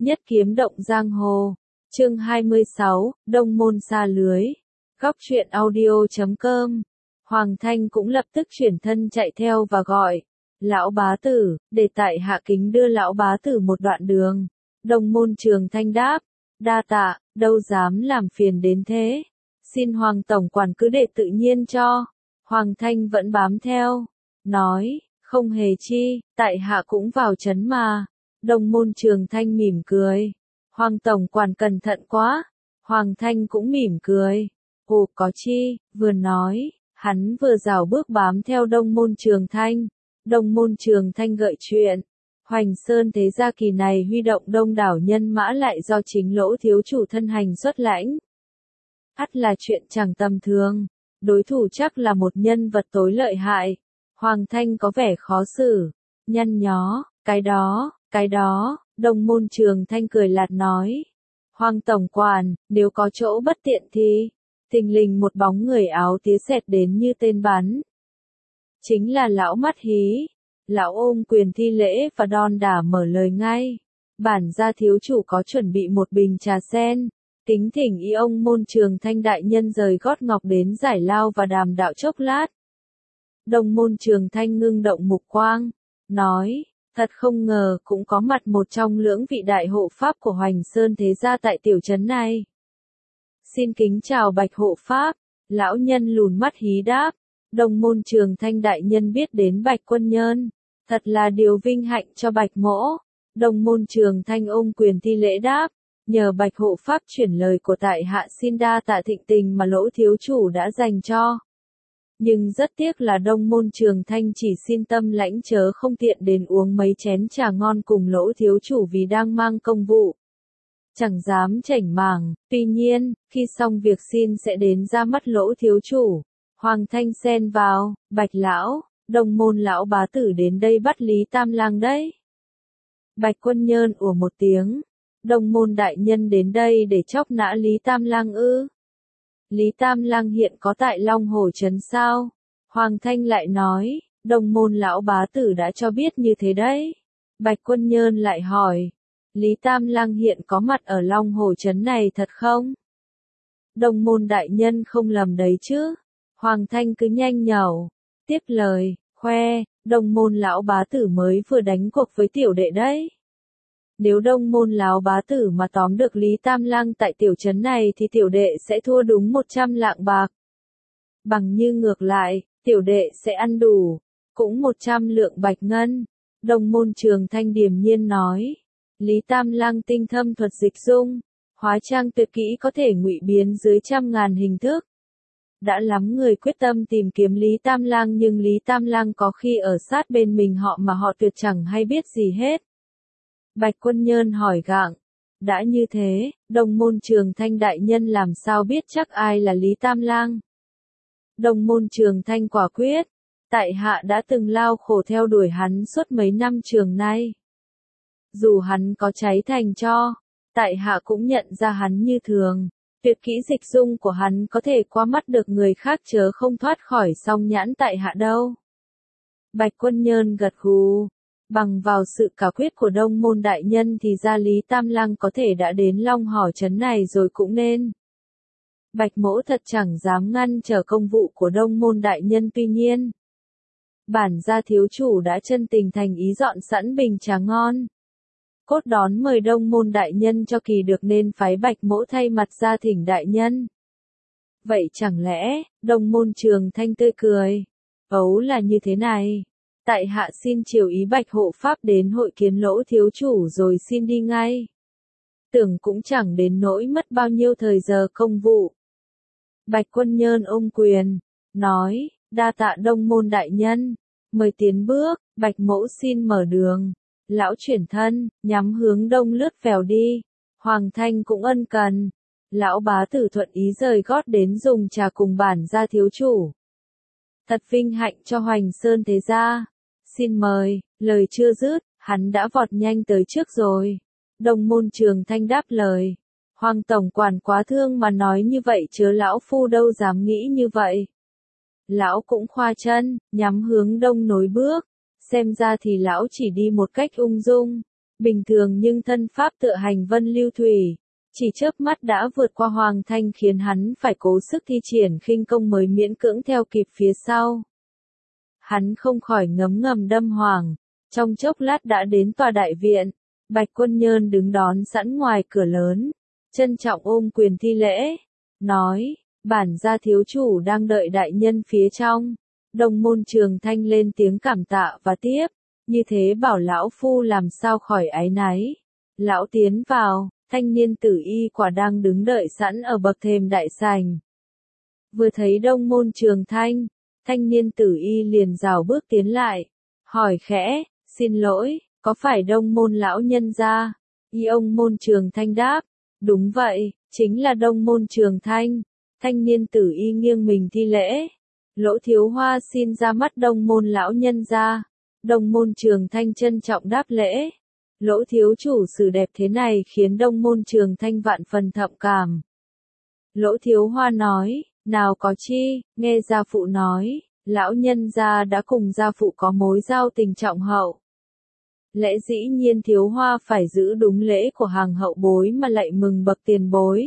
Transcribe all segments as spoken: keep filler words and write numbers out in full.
Nhất kiếm động giang hồ. Chương hai mươi sáu, Đông môn sa lưới. Góc truyện audio chấm com. Hoàng Thanh cũng lập tức chuyển thân chạy theo và gọi. Lão bá tử, để tại hạ kính đưa lão bá tử một đoạn đường. Đông môn Trường Thanh đáp. Đa tạ, đâu dám làm phiền đến thế. Xin Hoàng tổng quản cứ để tự nhiên cho. Hoàng Thanh vẫn bám theo. Nói, không hề chi, tại hạ cũng vào trấn mà. Đông môn Trường Thanh mỉm cười. Hoàng tổng quản cẩn thận quá. Hoàng Thanh cũng mỉm cười. Ồ có chi, vừa nói, hắn vừa rảo bước bám theo Đông môn Trường Thanh. Đông môn Trường Thanh gợi chuyện. Hoành Sơn thế gia kỳ này huy động đông đảo nhân mã lại do chính Lỗ thiếu chủ thân hành xuất lãnh. Ắt là chuyện chẳng tầm thường. Đối thủ chắc là một nhân vật tối lợi hại. Hoàng Thanh có vẻ khó xử. Nhăn nhó, cái đó, cái đó, Đông môn Trường Thanh cười lạt nói. Hoàng tổng quản, nếu có chỗ bất tiện thì, thình lình một bóng người áo tía xẹt đến như tên bắn. Chính là lão mắt hí. Lão ôm quyền thi lễ và đon đả mở lời ngay. Bản gia thiếu chủ có chuẩn bị một bình trà sen. Kính thỉnh y ông môn Trường Thanh đại nhân rời gót ngọc đến giải lao và đàm đạo chốc lát. Đông môn Trường Thanh ngưng động mục quang. Nói, thật không ngờ cũng có mặt một trong lưỡng vị đại hộ pháp của Hoành Sơn thế gia tại tiểu trấn này. Xin kính chào Bạch hộ pháp. Lão nhân lùn mắt hí đáp. Đông môn Trường Thanh đại nhân biết đến Bạch quân nhân. Thật là điều vinh hạnh cho Bạch mỗ. Đông môn Trường Thanh ôm quyền thi lễ đáp. Nhờ Bạch hộ pháp chuyển lời của tại hạ xin đa tạ thịnh tình mà Lỗ thiếu chủ đã dành cho. Nhưng rất tiếc là Đông môn Trường Thanh chỉ xin tâm lãnh chớ không tiện đến uống mấy chén trà ngon cùng Lỗ thiếu chủ vì đang mang công vụ. Chẳng dám chảnh mảng, tuy nhiên, khi xong việc xin sẽ đến ra mắt Lỗ thiếu chủ. Hoàng Thanh xen vào, Bạch lão, Đông môn lão bá tử đến đây bắt Lý Tam Lang đấy. Bạch quân nhơn ủa một tiếng. Đông môn đại nhân đến đây để chóc nã Lý Tam Lang ư? Lý Tam Lang hiện có tại Long Hồ trấn sao? Hoàng Thanh lại nói, Đông môn lão bá tử đã cho biết như thế đấy. Bạch quân nhơn lại hỏi, Lý Tam Lang hiện có mặt ở Long Hồ trấn này thật không? Đông môn đại nhân không lầm đấy chứ? Hoàng Thanh cứ nhanh nhẩu, tiếp lời, khoe, Đông môn lão bá tử mới vừa đánh cuộc với tiểu đệ đấy. Nếu Đông môn lão bá tử mà tóm được Lý Tam Lang tại tiểu trấn này thì tiểu đệ sẽ thua đúng một trăm lạng bạc. Bằng như ngược lại, tiểu đệ sẽ ăn đủ, cũng một trăm lượng bạch ngân. Đông môn Trường Thanh điềm nhiên nói, Lý Tam Lang tinh thâm thuật dịch dung, hóa trang tuyệt kỹ có thể ngụy biến dưới trăm ngàn hình thức. Đã lắm người quyết tâm tìm kiếm Lý Tam Lang nhưng Lý Tam Lang có khi ở sát bên mình họ mà họ tuyệt chẳng hay biết gì hết. Bạch quân nhơn hỏi gặng, đã như thế, Đông môn Trường Thanh đại nhân làm sao biết chắc ai là Lý Tam Lang? Đông môn Trường Thanh quả quyết, tại hạ đã từng lao khổ theo đuổi hắn suốt mấy năm trường nay. Dù hắn có cháy thành tro, tại hạ cũng nhận ra hắn như thường. Tuyệt kỹ dịch dung của hắn có thể qua mắt được người khác chớ không thoát khỏi song nhãn tại hạ đâu. Bạch quân nhơn gật gù. Bằng vào sự cả quyết của Đông môn đại nhân thì ra Lý Tam Lang có thể đã đến Long Hổ trấn này rồi cũng nên. Bạch mỗ thật chẳng dám ngăn trở công vụ của Đông môn đại nhân tuy nhiên. Bản gia thiếu chủ đã chân tình thành ý dọn sẵn bình trà ngon. Cốt đón mời Đông môn đại nhân cho kỳ được nên phái Bạch mỗ thay mặt ra thỉnh đại nhân. Vậy chẳng lẽ, Đông môn Trường Thanh tươi cười. Ấu là như thế này. Tại hạ xin chiều ý Bạch hộ pháp đến hội kiến Lỗ thiếu chủ rồi xin đi ngay. Tưởng cũng chẳng đến nỗi mất bao nhiêu thời giờ công vụ. Bạch quân nhơn ôm quyền, nói, đa tạ Đông môn đại nhân, mời tiến bước, Bạch mỗ xin mở đường. Lão chuyển thân, nhắm hướng đông lướt vèo đi. Hoàng Thanh cũng ân cần. Lão bá tử thuận ý rời gót đến dùng trà cùng bản gia thiếu chủ. Thật vinh hạnh cho Hoành Sơn thế gia. Xin mời, lời chưa dứt, hắn đã vọt nhanh tới trước rồi. Đông môn Trường Thanh đáp lời. Hoàng tổng quản quá thương mà nói như vậy chớ lão phu đâu dám nghĩ như vậy. Lão cũng khoa chân, nhắm hướng đông nối bước. Xem ra thì lão chỉ đi một cách ung dung. bình thường nhưng thân pháp tựa hành vân lưu thủy, chỉ chớp mắt đã vượt qua Hoàng Thanh khiến hắn phải cố sức thi triển khinh công mới miễn cưỡng theo kịp phía sau. Hắn không khỏi ngấm ngầm đâm hoàng, trong chốc lát đã đến tòa đại viện, Bạch Quân Nhơn đứng đón sẵn ngoài cửa lớn, trân trọng ôm quyền thi lễ, nói, bản gia thiếu chủ đang đợi đại nhân phía trong. Đồng môn Trường Thanh lên tiếng cảm tạ và tiếp, như thế bảo lão phu làm sao khỏi áy náy. Lão tiến vào, thanh niên tử y quả đang đứng đợi sẵn ở bậc thềm đại sảnh. Vừa thấy Đông môn Trường Thanh, thanh niên tử y liền rảo bước tiến lại, hỏi khẽ, xin lỗi, có phải Đông môn lão nhân gia? Y ông môn Trường Thanh đáp, đúng vậy, chính là Đông môn Trường Thanh. Thanh niên tử y nghiêng mình thi lễ. Lỗ Thiếu Hoa xin ra mắt Đông môn lão nhân gia. Đông môn Trường Thanh trân trọng đáp lễ. Lỗ thiếu chủ xử đẹp thế này khiến Đông môn Trường Thanh vạn phần thậm cảm. Lỗ Thiếu Hoa nói, nào có chi, nghe gia phụ nói, lão nhân gia đã cùng gia phụ có mối giao tình trọng hậu. Lẽ dĩ nhiên Thiếu Hoa phải giữ đúng lễ của hàng hậu bối mà lại mừng bậc tiền bối.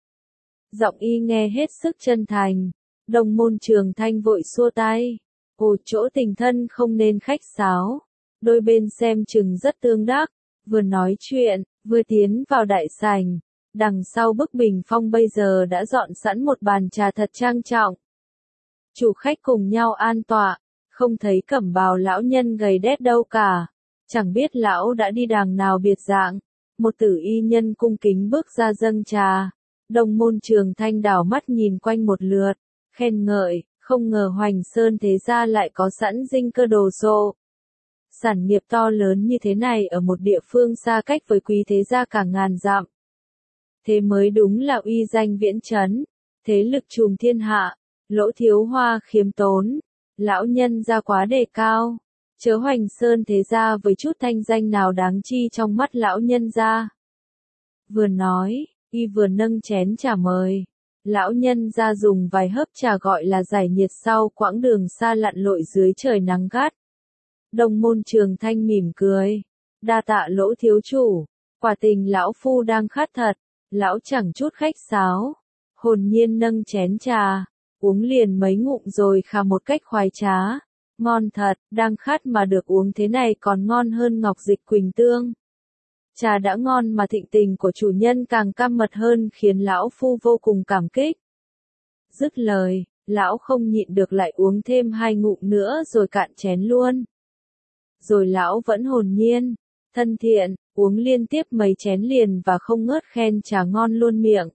Giọng y nghe hết sức chân thành, Đông môn Trường Thanh vội xua tay, ồ chỗ tình thân không nên khách sáo, đôi bên xem chừng rất tương đắc, vừa nói chuyện, vừa tiến vào đại sảnh, đằng sau bức bình phong bây giờ đã dọn sẵn một bàn trà thật trang trọng. Chủ khách cùng nhau an tọa, không thấy cẩm bào lão nhân gầy đét đâu cả, chẳng biết lão đã đi đàng nào biệt dạng, một tử y nhân cung kính bước ra dâng trà. Đông môn Trường Thanh đảo mắt nhìn quanh một lượt, khen ngợi, không ngờ Hoành Sơn thế gia lại có sẵn dinh cơ đồ sộ. Sản nghiệp to lớn như thế này ở một địa phương xa cách với quý thế gia cả ngàn dặm. Thế mới đúng là uy danh viễn chấn, thế lực trùm thiên hạ. Lỗ Thiếu Hoa khiêm tốn, lão nhân gia quá đề cao, chớ Hoành Sơn thế gia với chút thanh danh nào đáng chi trong mắt lão nhân gia. Vừa nói, y vừa nâng chén trà mời. Lão nhân gia dùng vài hớp trà gọi là giải nhiệt sau quãng đường xa lặn lội dưới trời nắng gắt. Đông môn Trường Thanh mỉm cười, đa tạ Lỗ thiếu chủ, quả tình lão phu đang khát thật. Lão chẳng chút khách sáo, hồn nhiên nâng chén trà, uống liền mấy ngụm rồi khà một cách khoái trá. Ngon thật, đang khát mà được uống thế này còn ngon hơn ngọc dịch quỳnh tương. Trà đã ngon mà thịnh tình của chủ nhân càng cam mật hơn khiến lão phu vô cùng cảm kích. Dứt lời, lão không nhịn được lại uống thêm hai ngụm nữa rồi cạn chén luôn. Rồi lão vẫn hồn nhiên, thân thiện, uống liên tiếp mấy chén liền và không ngớt khen trà ngon luôn miệng.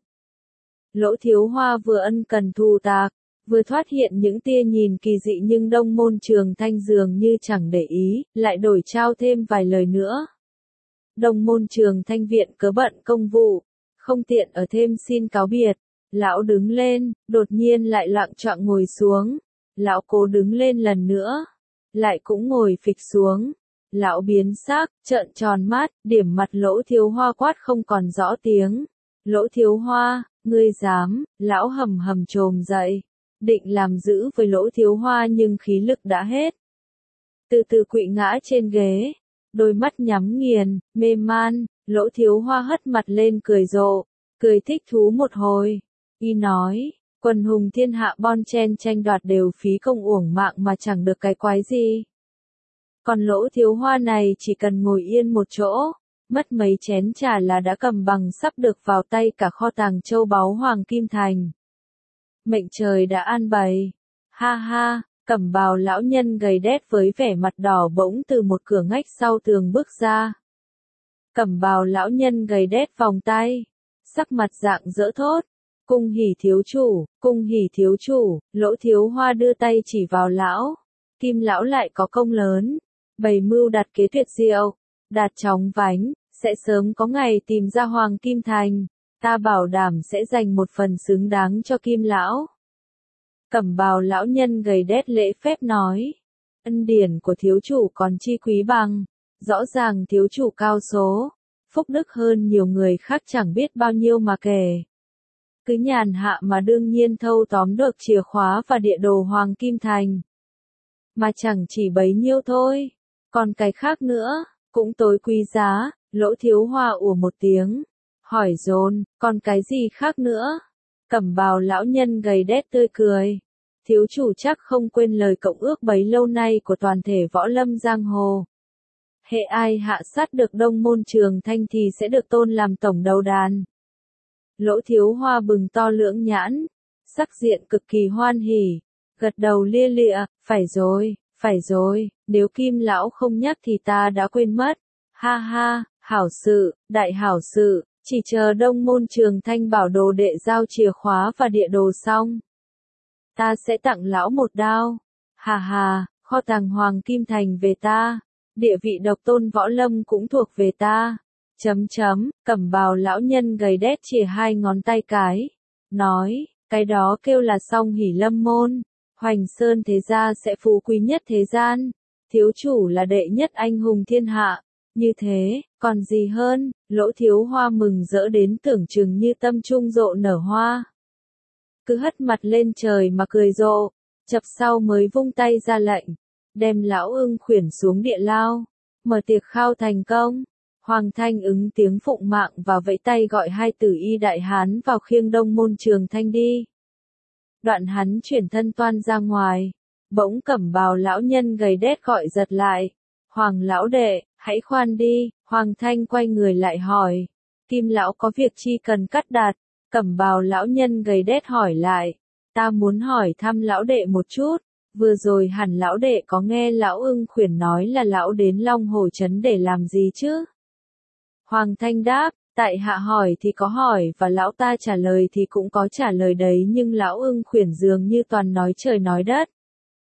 Lỗ Thiếu Hoa vừa ân cần thù tạc, vừa thoát hiện những tia nhìn kỳ dị nhưng Đông môn Trường Thanh dường như chẳng để ý, lại đổi trao thêm vài lời nữa. Đông môn Trường Thanh viện cớ bận công vụ, không tiện ở thêm xin cáo biệt. Lão đứng lên, đột nhiên lại loạng choạng ngồi xuống. Lão cố đứng lên lần nữa, lại cũng ngồi phịch xuống. Lão biến sắc, trợn tròn mắt, điểm mặt Lỗ Thiếu Hoa quát không còn rõ tiếng. Lỗ Thiếu Hoa, ngươi dám? Lão hầm hầm trồm dậy, định làm dữ với Lỗ Thiếu Hoa nhưng khí lực đã hết. Từ từ quỵ ngã trên ghế, đôi mắt nhắm nghiền, mê man. Lỗ Thiếu Hoa hất mặt lên cười rộ, cười thích thú một hồi. Y nói, quần hùng thiên hạ bon chen tranh đoạt đều phí công uổng mạng mà chẳng được cái quái gì. Còn Lỗ Thiếu Hoa này chỉ cần ngồi yên một chỗ, mất mấy chén trà là đã cầm bằng sắp được vào tay cả kho tàng châu báu Hoàng Kim Thành. Mệnh trời đã an bày. Ha ha, cẩm bào lão nhân gầy đét với vẻ mặt đỏ bỗng từ một cửa ngách sau tường bước ra. Cẩm bào lão nhân gầy đét vòng tay, sắc mặt rạng rỡ thốt. Cung hỉ thiếu chủ, cung hỉ thiếu chủ. Lỗ Thiếu Hoa đưa tay chỉ vào lão. Kim lão lại có công lớn, bày mưu đặt kế tuyệt diệu, đạt chóng vánh, sẽ sớm có ngày tìm ra Hoàng Kim Thành, ta bảo đảm sẽ dành một phần xứng đáng cho Kim lão. Cẩm bào lão nhân gầy đét lễ phép nói, ân điển của thiếu chủ còn chi quý bằng, rõ ràng thiếu chủ cao số, phúc đức hơn nhiều người khác chẳng biết bao nhiêu mà kể. Cứ nhàn hạ mà đương nhiên thâu tóm được chìa khóa và địa đồ Hoàng Kim Thành. Mà chẳng chỉ bấy nhiêu thôi, còn cái khác nữa, cũng tối quý giá, Lỗ Thiếu Hoa ủa một tiếng, hỏi dồn, còn cái gì khác nữa? Cẩm bào lão nhân gầy đét tươi cười. Thiếu chủ chắc không quên lời cộng ước bấy lâu nay của toàn thể võ lâm giang hồ. Hệ ai hạ sát được Đông Môn Trường Thanh thì sẽ được tôn làm tổng đầu đàn. Lỗ Thiếu Hoa bừng to lưỡng nhãn, sắc diện cực kỳ hoan hỉ, gật đầu lia lịa, phải rồi, phải rồi, nếu Kim lão không nhắc thì ta đã quên mất. Ha ha, hảo sự, đại hảo sự, chỉ chờ Đông Môn Trường Thanh bảo đồ đệ giao chìa khóa và địa đồ xong, ta sẽ tặng lão một đao. Hà hà, kho tàng Hoàng Kim Thành về ta, địa vị độc tôn võ lâm cũng thuộc về ta. Chấm chấm, cẩm bào lão nhân gầy đét chìa hai ngón tay cái, nói, cái đó kêu là song hỷ lâm môn, Hoành Sơn thế gia sẽ phú quý nhất thế gian, thiếu chủ là đệ nhất anh hùng thiên hạ, như thế, còn gì hơn. Lỗ Thiếu Hoa mừng rỡ đến tưởng chừng như tâm trung rộ nở hoa. Cứ hất mặt lên trời mà cười rộ, chập sau mới vung tay ra lệnh, đem lão Ưng Khuyển xuống địa lao, mở tiệc khao thành công. Hoàng Thanh ứng tiếng phụng mạng và vẫy tay gọi hai tử y đại hán vào khiêng Đông Môn Trường Thanh đi. Đoạn hắn chuyển thân toan ra ngoài, bỗng cẩm bào lão nhân gầy đét gọi giật lại. Hoàng lão đệ, hãy khoan đi. Hoàng Thanh quay người lại hỏi, Kim lão có việc chi cần cắt đạt? Cẩm bào lão nhân gầy đét hỏi lại, ta muốn hỏi thăm lão đệ một chút, vừa rồi hẳn lão đệ có nghe lão Ưng Khuyển nói là lão đến Long Hồ Trấn để làm gì chứ? Hoàng Thanh đáp, tại hạ hỏi thì có hỏi và lão ta trả lời thì cũng có trả lời đấy, nhưng lão Ưng Khuyển dường như toàn nói trời nói đất.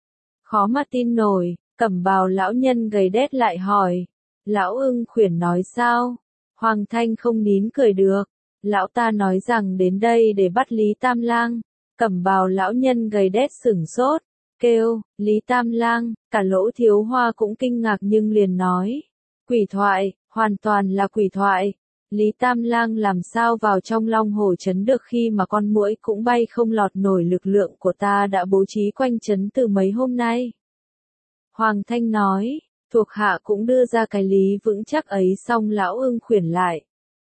Khó mà tin nổi. Cẩm bào lão nhân gầy đét lại hỏi, lão Ưng Khuyển nói sao? Hoàng Thanh không nín cười được, lão ta nói rằng đến đây để bắt Lý Tam Lang. Cẩm bào lão nhân gầy đét sửng sốt, kêu, Lý Tam Lang. Cả Lỗ Thiếu Hoa cũng kinh ngạc nhưng liền nói, quỷ thoại, hoàn toàn là quỷ thoại. Lý Tam Lang làm sao vào trong Long Hồ Trấn được khi mà con muỗi cũng bay không lọt nổi lực lượng của ta đã bố trí quanh trấn từ mấy hôm nay. Hoàng Thanh nói, thuộc hạ cũng đưa ra cái lý vững chắc ấy, xong lão Ưng Khuyển lại.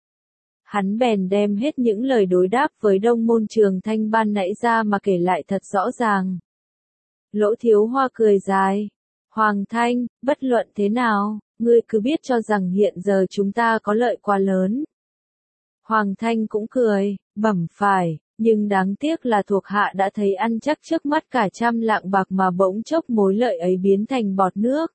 Hắn bèn đem hết những lời đối đáp với Đông Môn Trường Thanh ban nãy ra mà kể lại thật rõ ràng. Lỗ Thiếu Hoa cười dài, Hoàng Thanh, bất luận thế nào, ngươi cứ biết cho rằng hiện giờ chúng ta có lợi quá lớn. Hoàng Thanh cũng cười, bẩm phải. Nhưng đáng tiếc là thuộc hạ đã thấy ăn chắc trước mắt cả trăm lạng bạc mà bỗng chốc mối lợi ấy biến thành bọt nước.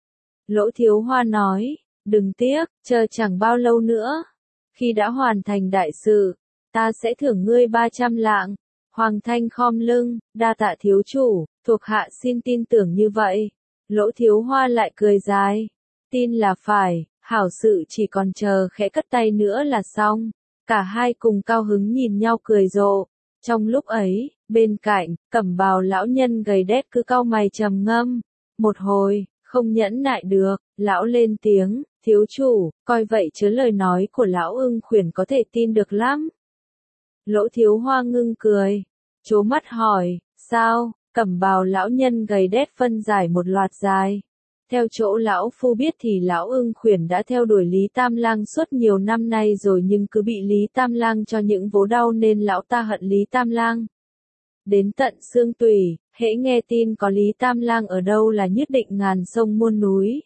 Lỗ Thiếu Hoa nói, đừng tiếc, chờ chẳng bao lâu nữa. Khi đã hoàn thành đại sự, ta sẽ thưởng ngươi ba trăm lạng. Hoàng Thanh khom lưng, đa tạ thiếu chủ, thuộc hạ xin tin tưởng như vậy. Lỗ Thiếu Hoa lại cười dài, tin là phải, hảo sự chỉ còn chờ khẽ cất tay nữa là xong. Cả hai cùng cao hứng nhìn nhau cười rộ. Trong lúc ấy, bên cạnh, cẩm bào lão nhân gầy đét cứ cau mày trầm ngâm. Một hồi, không nhẫn nại được, lão lên tiếng, thiếu chủ, coi vậy chứ lời nói của lão Ưng Khuyển có thể tin được lắm. Lỗ Thiếu Hoa ngưng cười, trố mắt hỏi, sao? Cẩm bào lão nhân gầy đét phân giải một loạt dài. Theo chỗ lão phu biết thì lão Ưng Khuyển đã theo đuổi Lý Tam Lang suốt nhiều năm nay rồi nhưng cứ bị Lý Tam Lang cho những vố đau nên lão ta hận Lý Tam Lang. Đến tận xương tủy, hễ nghe tin có Lý Tam Lang ở đâu là nhất định ngàn sông muôn núi.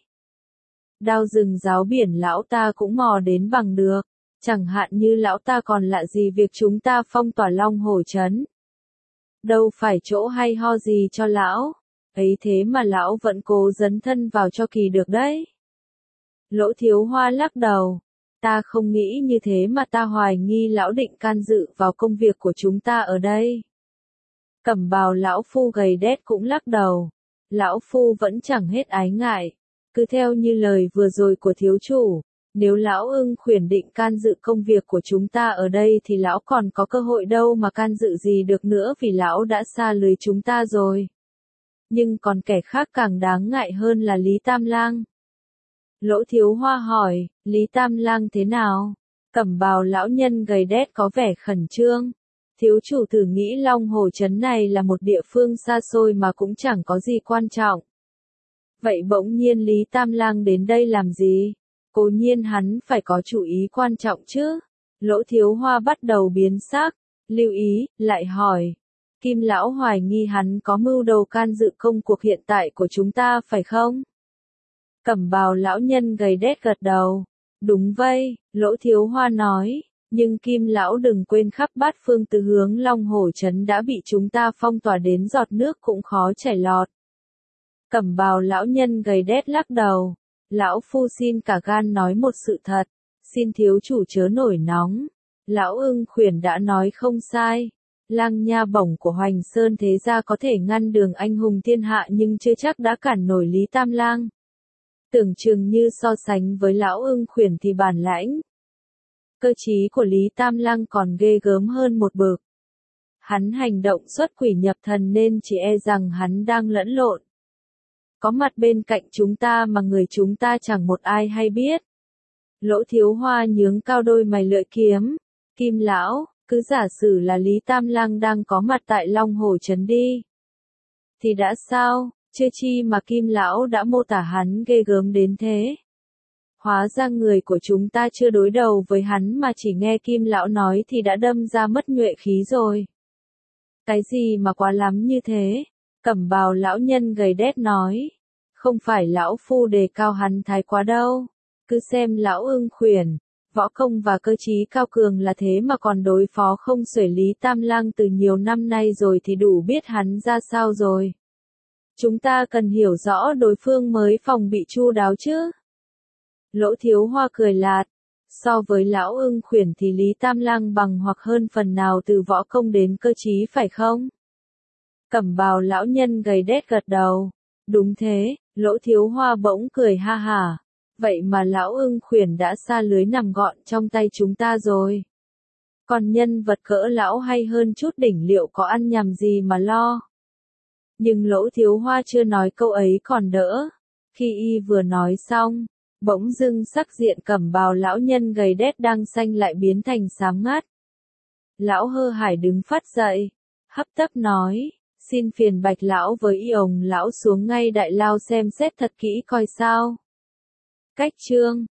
Đao rừng ráo biển lão ta cũng mò đến bằng được, chẳng hạn như lão ta còn lạ gì việc chúng ta phong tỏa Long Hồ Trấn. Đâu phải chỗ hay ho gì cho lão. Ấy thế mà lão vẫn cố dấn thân vào cho kỳ được đấy. Lỗ Thiếu Hoa lắc đầu, ta không nghĩ như thế mà ta hoài nghi lão định can dự vào công việc của chúng ta ở đây. Cẩm bào lão phu gầy đét cũng lắc đầu, lão phu vẫn chẳng hết ái ngại, cứ theo như lời vừa rồi của thiếu chủ, nếu lão Ưng Khuyển định can dự công việc của chúng ta ở đây thì lão còn có cơ hội đâu mà can dự gì được nữa vì lão đã xa lưới chúng ta rồi. Nhưng còn kẻ khác càng đáng ngại hơn là Lý Tam Lang. Lỗ Thiếu Hoa hỏi, Lý Tam Lang thế nào? Cẩm bào lão nhân gầy đét có vẻ khẩn trương. Thiếu chủ thử nghĩ Long Hồ Trấn này là một địa phương xa xôi mà cũng chẳng có gì quan trọng. Vậy bỗng nhiên Lý Tam Lang đến đây làm gì? Cố nhiên hắn phải có chủ ý quan trọng chứ. Lỗ Thiếu Hoa bắt đầu biến sắc, lưu ý, lại hỏi. Kim lão hoài nghi hắn có mưu đồ can dự công cuộc hiện tại của chúng ta phải không? Cẩm bào lão nhân gầy đét gật đầu. Đúng vậy, Lỗ Thiếu Hoa nói, nhưng Kim lão đừng quên khắp bát phương từ hướng Long Hổ Trấn đã bị chúng ta phong tỏa đến giọt nước cũng khó chảy lọt. Cẩm bào lão nhân gầy đét lắc đầu. Lão phu xin cả gan nói một sự thật, xin thiếu chủ chớ nổi nóng. Lão Ưng Khuyển đã nói không sai. Lang nha bổng của Hoành Sơn thế gia có thể ngăn đường anh hùng thiên hạ nhưng chưa chắc đã cản nổi Lý Tam Lang. Tưởng chừng như so sánh với lão Ưng Khuyển thì bản lãnh, cơ trí của Lý Tam Lang còn ghê gớm hơn một bậc. Hắn hành động xuất quỷ nhập thần nên chỉ e rằng hắn đang lẫn lộn. Có mặt bên cạnh chúng ta mà người chúng ta chẳng một ai hay biết. Lỗ Thiếu Hoa nhướng cao đôi mày lưỡi kiếm. Kim lão, cứ giả sử là Lý Tam Lang đang có mặt tại Long Hổ Trấn đi. Thì đã sao, chưa chi mà Kim lão đã mô tả hắn ghê gớm đến thế. Hóa ra người của chúng ta chưa đối đầu với hắn mà chỉ nghe Kim lão nói thì đã đâm ra mất nhuệ khí rồi. Cái gì mà quá lắm như thế? Cẩm bào lão nhân gầy đét nói. Không phải lão phu đề cao hắn thái quá đâu. Cứ xem lão Ưng Khuyển, võ công và cơ trí cao cường là thế mà còn đối phó không xuể Lý Tam Lang từ nhiều năm nay rồi thì đủ biết hắn ra sao rồi. Chúng ta cần hiểu rõ đối phương mới phòng bị chu đáo chứ. Lỗ Thiếu Hoa cười lạt. So với lão Ưng Khuyển thì Lý Tam Lang bằng hoặc hơn phần nào từ võ công đến cơ trí phải không? Cẩm bào lão nhân gầy đét gật đầu. Đúng thế, Lỗ Thiếu Hoa bỗng cười ha hả. Vậy mà lão Ưng Khuyển đã sa lưới nằm gọn trong tay chúng ta rồi. Còn nhân vật cỡ lão hay hơn chút đỉnh liệu có ăn nhầm gì mà lo. Nhưng Lỗ Thiếu Hoa chưa nói câu ấy còn đỡ. Khi y vừa nói xong, bỗng dưng sắc diện cẩm bào lão nhân gầy đét đang xanh lại biến thành xám ngắt. Lão Hơ Hải đứng phát dậy, hấp tấp nói, xin phiền Bạch lão với y ồng lão xuống ngay đại lao xem xét thật kỹ coi sao. Cách chương